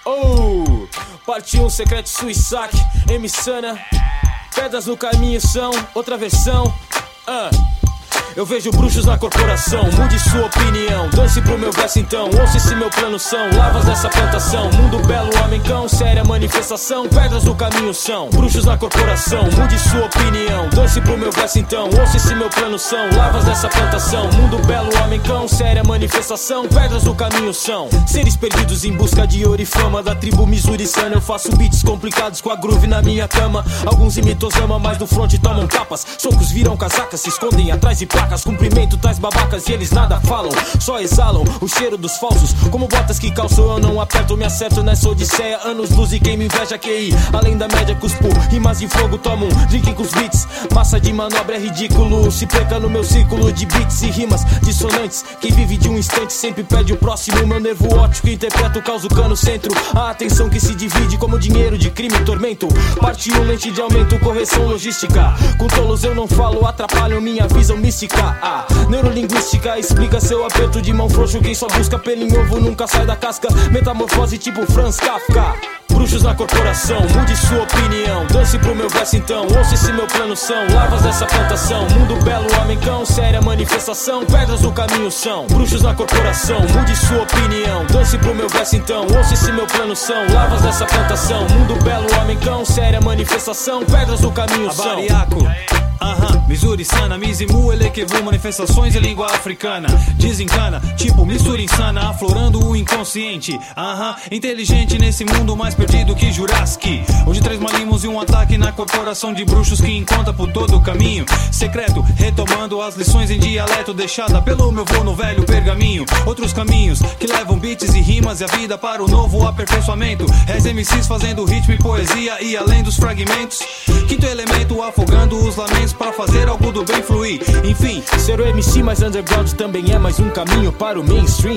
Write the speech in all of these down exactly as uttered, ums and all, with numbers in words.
Oh, parte um, secreto Suissac, Emissana. Pedras no caminho são outra versão. uh. Eu vejo bruxos na corporação, mude sua opinião. Dance pro meu verso então, ouça esse meu plano são lavas dessa plantação, mundo belo, homem cão, séria manifestação. Pedras no caminho são bruxos na corporação, mude sua opinião. Dance pro meu verso então, ouça esse meu plano são lavas dessa plantação, mundo belo, homem cão, séria manifestação. Pedras no caminho são seres perdidos em busca de ouro e fama da tribo missouriçana. Eu faço beats complicados com a groove na minha cama. Alguns imitos ama, mas no front tomam tapas. Socos viram casacas, se escondem atrás de placas. Cumprimento tais babacas e eles nada falam, só exalam o cheiro dos falsos. Como botas que calço, eu não aperto, me acerto nessa odisseia. Anos luz e quem me inveja Q I além da média cuspo, rimas de fogo, tomo um drink com os beats. Massa de manobra é ridículo, se peca no meu círculo de beats e rimas dissonantes. Quem vive de um instante sempre pede o próximo. Meu nervo óptico interpreta o caos do cano centro. A atenção que se divide como dinheiro de crime e tormento. Parte um, lente de aumento, correção logística. Com tolos eu não falo, atrapalham minha visão mística. Ah, neurolinguística explica seu aperto de mão frouxo. Quem só busca pelo em ovo nunca sai da casca. Metamorfose tipo Franz Kafka. Bruxos na corporação, mude sua opinião. Dance pro meu verso então, ouça esse meu plano são lavas dessa plantação, mundo belo, homem cão, séria manifestação. Pedras no caminho são bruxos na corporação, mude sua opinião. Dance pro meu verso então, ouça esse meu plano são lavas dessa plantação, mundo belo, homem cão, séria manifestação. Pedras no caminho são Abariaco. Aham, uh-huh. Missouri-sana, Mizimu, Elekevu, manifestações em língua africana. Desencana, tipo mistura insana, aflorando o inconsciente. Aham, uh-huh. Inteligente nesse mundo mais perdido que Jurassic, onde três malimos e um ataque na corporação de bruxos que encontra por todo o caminho. Secreto, retomando as lições em dialeto deixada pelo meu vô no velho pergaminho. Outros caminhos que levam beats e rimas e a vida para o novo aperfeiçoamento. Res M Cs fazendo ritmo e poesia e além dos fragmentos. Quinto elemento afogando os lamentos para fazer algo do bem fluir. Enfim, ser o M C mais underground também é mais um caminho para o mainstream.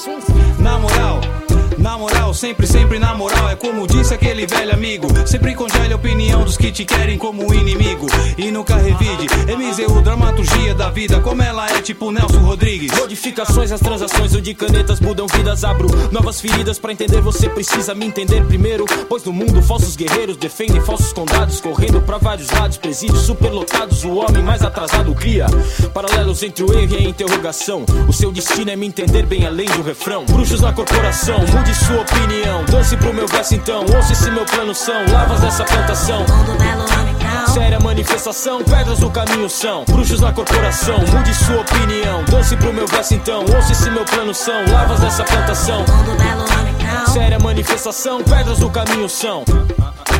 Na moral, na moral, sempre, sempre na moral. É como disse aquele velho amigo, sempre congele a opinião dos que te querem como inimigo e nunca revide. M Z U, dramaturgia da vida, como ela é tipo Nelson Rodrigues. Modificações, as transações, eu de canetas mudam vidas. Abro novas feridas, pra entender você precisa me entender primeiro. Pois no mundo falsos guerreiros defendem falsos condados, correndo pra vários lados, presídios superlotados. O homem mais atrasado cria paralelos entre o erro e a interrogação. O seu destino é me entender bem além do refrão. Bruxos na corporação, mude sua opinião. Dance pro meu verso então, ouça esse meu plano são lavas dessa plantação, mundo belo, homem cão, séria manifestação. Pedras no caminho são bruxos na corporação, mude sua opinião. Dance pro meu verso então, ouça esse meu plano são lavas dessa plantação, mundo belo, homem cão, séria manifestação. Pedras no caminho são